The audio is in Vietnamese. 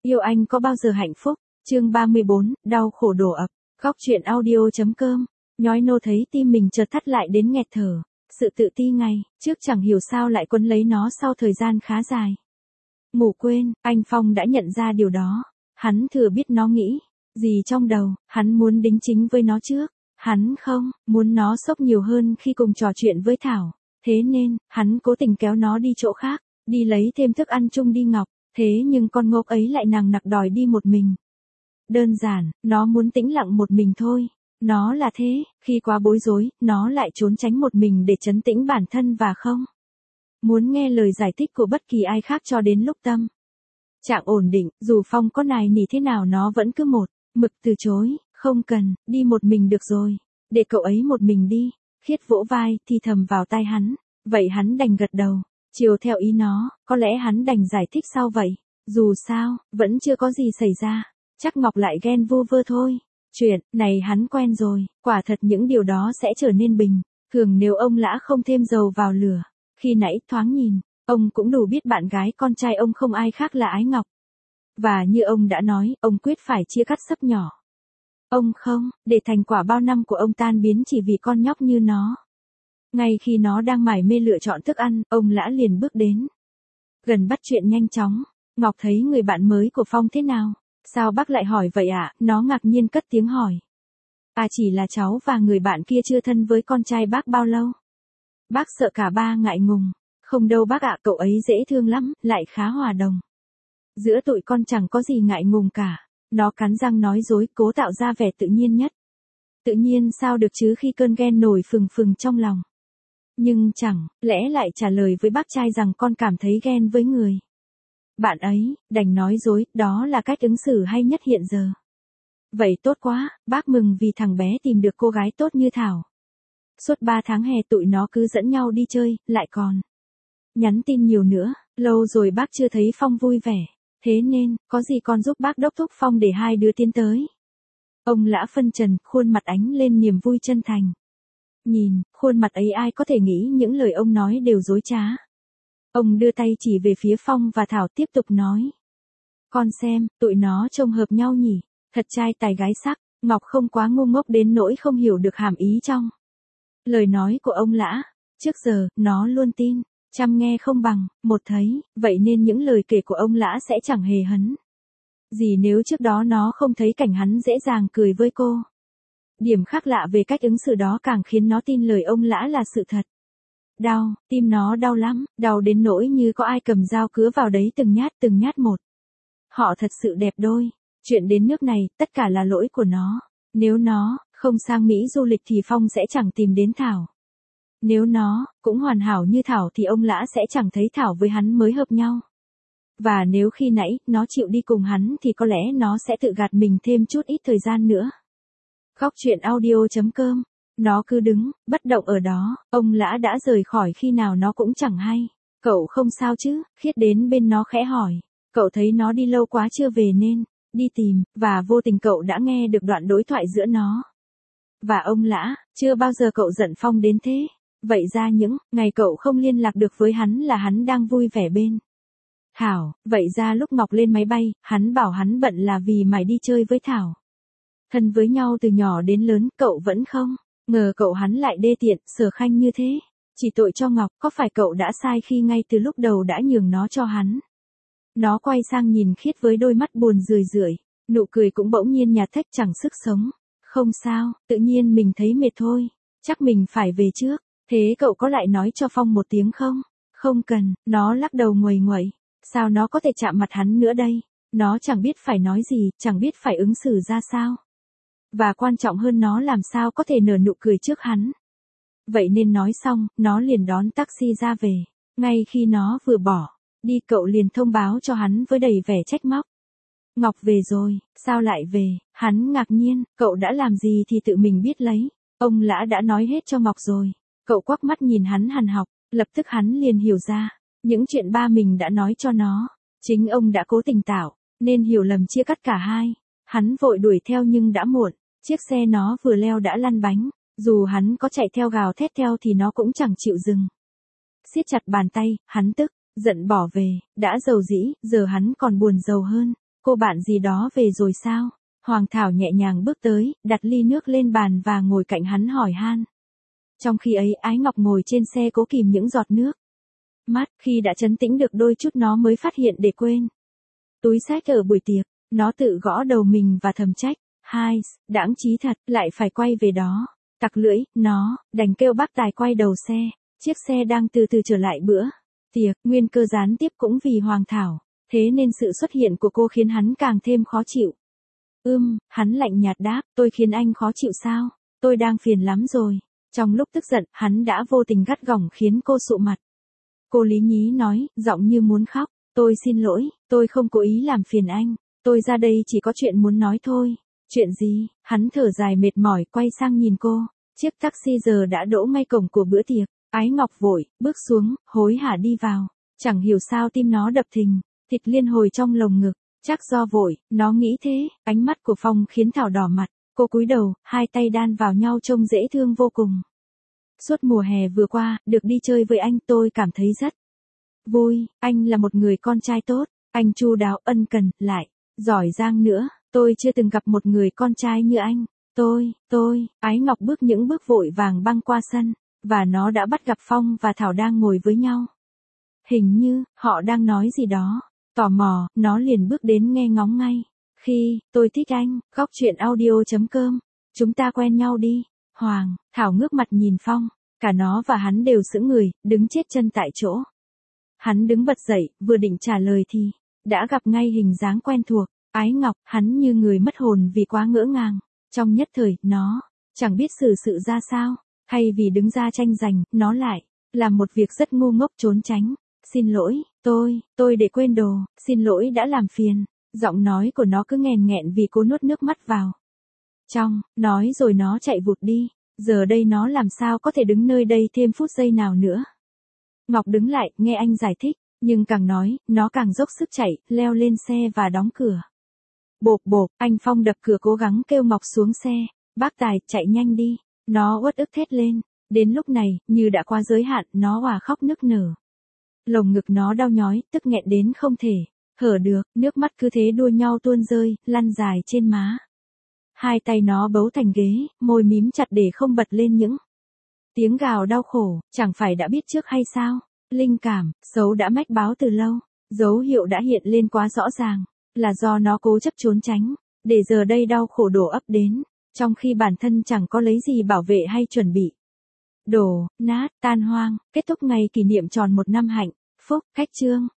Yêu anh có bao giờ hạnh phúc? Chương 34, đau khổ đổ ập. Góc truyện audio.com. Nhói nô thấy tim mình chợt thắt lại đến nghẹt thở. Sự tự ti ngày trước chẳng hiểu sao lại quấn lấy nó sau thời gian khá dài. Ngủ quên, anh Phong đã nhận ra điều đó. Hắn thừa biết nó nghĩ gì trong đầu, hắn muốn đính chính với nó trước. Hắn không muốn nó sốc nhiều hơn khi cùng trò chuyện với Thảo. Thế nên, hắn cố tình kéo nó đi chỗ khác, đi lấy thêm thức ăn chung đi Ngọc. Thế nhưng con ngốc ấy lại nằng nặc đòi đi một mình. Đơn giản, nó muốn tĩnh lặng một mình thôi. Nó là thế, khi quá bối rối, nó lại trốn tránh một mình để trấn tĩnh bản thân và không muốn nghe lời giải thích của bất kỳ ai khác cho đến lúc tâm trạng ổn định, dù Phong có nài nỉ thế nào nó vẫn cứ một mực từ chối, không cần, đi một mình được rồi, để cậu ấy một mình đi. Khiết vỗ vai, thì thầm vào tai hắn, vậy hắn đành gật đầu, chiều theo ý nó, có lẽ hắn đành giải thích sau vậy, dù sao, vẫn chưa có gì xảy ra, chắc Ngọc lại ghen vu vơ thôi. Chuyện này hắn quen rồi, quả thật những điều đó sẽ trở nên bình thường nếu ông Lã không thêm dầu vào lửa. Khi nãy thoáng nhìn, ông cũng đủ biết bạn gái con trai ông không ai khác là Ái Ngọc. Và như ông đã nói, ông quyết phải chia cắt xấp nhỏ. Ông không để thành quả bao năm của ông tan biến chỉ vì con nhóc như nó. Ngay khi nó đang mải mê lựa chọn thức ăn, ông Lã liền bước đến gần bắt chuyện nhanh chóng. Ngọc thấy người bạn mới của Phong thế nào? Sao bác lại hỏi vậy ạ? Nó ngạc nhiên cất tiếng hỏi. À, chỉ là cháu và người bạn kia chưa thân với con trai bác bao lâu. Bác sợ cả ba ngại ngùng. Không đâu bác ạ, cậu ấy dễ thương lắm, lại khá hòa đồng. Giữa tụi con chẳng có gì ngại ngùng cả. Nó cắn răng nói dối, cố tạo ra vẻ tự nhiên nhất. Tự nhiên sao được chứ khi cơn ghen nổi phừng phừng trong lòng. Nhưng chẳng lẽ lại trả lời với bác trai rằng con cảm thấy ghen với người bạn ấy, đành nói dối, đó là cách ứng xử hay nhất hiện giờ. Vậy tốt quá, bác mừng vì thằng bé tìm được cô gái tốt như Thảo. Suốt 3 tháng hè tụi nó cứ dẫn nhau đi chơi, lại còn nhắn tin nhiều nữa, lâu rồi bác chưa thấy Phong vui vẻ. Thế nên, có gì con giúp bác đốc thúc Phong để hai đứa tiến tới. Ông Lã phân trần, khuôn mặt ánh lên niềm vui chân thành. Nhìn, khuôn mặt ấy ai có thể nghĩ những lời ông nói đều dối trá. Ông đưa tay chỉ về phía Phong và Thảo tiếp tục nói. Con xem, tụi nó trông hợp nhau nhỉ, thật trai tài gái sắc. Ngọc không quá ngu ngốc đến nỗi không hiểu được hàm ý trong lời nói của ông Lã. Trước giờ, nó luôn tin, chăm nghe không bằng một thấy, vậy nên những lời kể của ông Lã sẽ chẳng hề hấn gì nếu trước đó nó không thấy cảnh hắn dễ dàng cười với cô. Điểm khác lạ về cách ứng xử đó càng khiến nó tin lời ông Lã là sự thật. Đau, tim nó đau lắm, đau đến nỗi như có ai cầm dao cứa vào đấy từng nhát một. Họ thật sự đẹp đôi. Chuyện đến nước này, tất cả là lỗi của nó. Nếu nó không sang Mỹ du lịch thì Phong sẽ chẳng tìm đến Thảo. Nếu nó cũng hoàn hảo như Thảo thì ông Lã sẽ chẳng thấy Thảo với hắn mới hợp nhau. Và nếu khi nãy nó chịu đi cùng hắn thì có lẽ nó sẽ tự gạt mình thêm chút ít thời gian nữa. Góc truyện audio.com. Nó cứ đứng, bất động ở đó, ông Lã đã rời khỏi khi nào nó cũng chẳng hay. Cậu không sao chứ? Khiết đến bên nó khẽ hỏi. Cậu thấy nó đi lâu quá chưa về nên đi tìm, và vô tình cậu đã nghe được đoạn đối thoại giữa nó và ông Lã. Chưa bao giờ cậu giận Phong đến thế. Vậy ra những ngày cậu không liên lạc được với hắn là hắn đang vui vẻ bên Thảo. Vậy ra lúc Ngọc lên máy bay, hắn bảo hắn bận là vì mải đi chơi với Thảo. Thân với nhau từ nhỏ đến lớn, cậu vẫn không ngờ cậu hắn lại đê tiện, sở khanh như thế. Chỉ tội cho Ngọc, có phải cậu đã sai khi ngay từ lúc đầu đã nhường nó cho hắn? Nó quay sang nhìn Khiết với đôi mắt buồn rười rượi, nụ cười cũng bỗng nhiên nhạt thách chẳng sức sống. Không sao, tự nhiên mình thấy mệt thôi, chắc mình phải về trước. Thế cậu có lại nói cho Phong một tiếng không? Không cần, nó lắc đầu nguầy nguậy. Sao nó có thể chạm mặt hắn nữa đây? Nó chẳng biết phải nói gì, chẳng biết phải ứng xử ra sao. Và quan trọng hơn nó làm sao có thể nở nụ cười trước hắn. Vậy nên nói xong, nó liền đón taxi ra về. Ngay khi nó vừa bỏ đi cậu liền thông báo cho hắn với đầy vẻ trách móc. Ngọc về rồi, sao lại về? Hắn ngạc nhiên, cậu đã làm gì thì tự mình biết lấy. Ông Lã đã nói hết cho Ngọc rồi. Cậu quắc mắt nhìn hắn hằn học, lập tức hắn liền hiểu ra. Những chuyện ba mình đã nói cho nó. Chính ông đã cố tình tạo, nên hiểu lầm chia cắt cả hai. Hắn vội đuổi theo nhưng đã muộn. Chiếc xe nó vừa leo đã lăn bánh. Dù hắn có chạy theo gào thét theo thì nó cũng chẳng chịu dừng. Siết chặt bàn tay, hắn tức giận bỏ về, đã giàu dĩ, giờ hắn còn buồn giàu hơn. Cô bạn gì đó về rồi sao? Hoàng Thảo nhẹ nhàng bước tới, đặt ly nước lên bàn và ngồi cạnh hắn hỏi han. Trong khi ấy Ái Ngọc ngồi trên xe cố kìm những giọt nước mắt, khi đã trấn tĩnh được đôi chút nó mới phát hiện để quên túi xách ở buổi tiệc. Nó tự gõ đầu mình và thầm trách. Hai, đãng trí thật, lại phải quay về đó. Tặc lưỡi, nó, đành kêu bác tài quay đầu xe. Chiếc xe đang từ từ trở lại bữa tiệc, nguyên cơ gián tiếp cũng vì Hoàng Thảo. Thế nên sự xuất hiện của cô khiến hắn càng thêm khó chịu. Hắn lạnh nhạt đáp, tôi khiến anh khó chịu sao? Tôi đang phiền lắm rồi. Trong lúc tức giận, hắn đã vô tình gắt gỏng khiến cô sụ mặt. Cô lý nhí nói, giọng như muốn khóc. Tôi xin lỗi, tôi không cố ý làm phiền anh. Tôi ra đây chỉ có chuyện muốn nói thôi. Chuyện gì? Hắn thở dài mệt mỏi quay sang nhìn cô. Chiếc taxi giờ đã đỗ ngay cổng của bữa tiệc. Ái Ngọc vội, bước xuống, hối hả đi vào. Chẳng hiểu sao tim nó đập thình, thịt liên hồi trong lồng ngực. Chắc do vội, nó nghĩ thế. Ánh mắt của Phong khiến Thảo đỏ mặt. Cô cúi đầu, hai tay đan vào nhau trông dễ thương vô cùng. Suốt mùa hè vừa qua, được đi chơi với anh tôi cảm thấy rất vui. Anh là một người con trai tốt. Anh chu đáo, ân cần, lại giỏi giang nữa. Tôi chưa từng gặp một người con trai như anh. Ái Ngọc bước những bước vội vàng băng qua sân. Và nó đã bắt gặp Phong và Thảo đang ngồi với nhau. Hình như, họ đang nói gì đó. Tò mò, nó liền bước đến nghe ngóng ngay. Khi, tôi thích anh, góc truyện audio.com. Chúng ta quen nhau đi. Thảo ngước mặt nhìn Phong. Cả nó và hắn đều sững người, đứng chết chân tại chỗ. Hắn đứng bật dậy, vừa định trả lời thì đã gặp ngay hình dáng quen thuộc. Ái Ngọc, hắn như người mất hồn vì quá ngỡ ngàng. Trong nhất thời, nó chẳng biết xử sự ra sao. Thay vì đứng ra tranh giành, nó lại làm một việc rất ngu ngốc trốn tránh. Xin lỗi, tôi để quên đồ, xin lỗi đã làm phiền. Giọng nói của nó cứ nghẹn nghẹn vì cố nuốt nước mắt vào trong, nói rồi nó chạy vụt đi. Giờ đây nó làm sao có thể đứng nơi đây thêm phút giây nào nữa. Ngọc đứng lại, nghe anh giải thích, nhưng càng nói, nó càng dốc sức chạy, leo lên xe và đóng cửa. Bộp, anh Phong đập cửa cố gắng kêu Ngọc xuống xe. Bác Tài, chạy nhanh đi. Nó uất ức thét lên. Đến lúc này, như đã qua giới hạn, nó òa khóc nức nở. Lồng ngực nó đau nhói, tức nghẹn đến không thể hở được, nước mắt cứ thế đua nhau tuôn rơi, lăn dài trên má. Hai tay nó bấu thành ghế, môi mím chặt để không bật lên những tiếng gào đau khổ. Chẳng phải đã biết trước hay sao? Linh cảm xấu đã mách báo từ lâu. Dấu hiệu đã hiện lên quá rõ ràng. Là do nó cố chấp trốn tránh. Để giờ đây đau khổ đổ ập đến. Trong khi bản thân chẳng có lấy gì bảo vệ hay chuẩn bị. Đổ nát, tan hoang. Kết thúc ngày kỷ niệm tròn 1 năm hạnh phúc. Khách chương.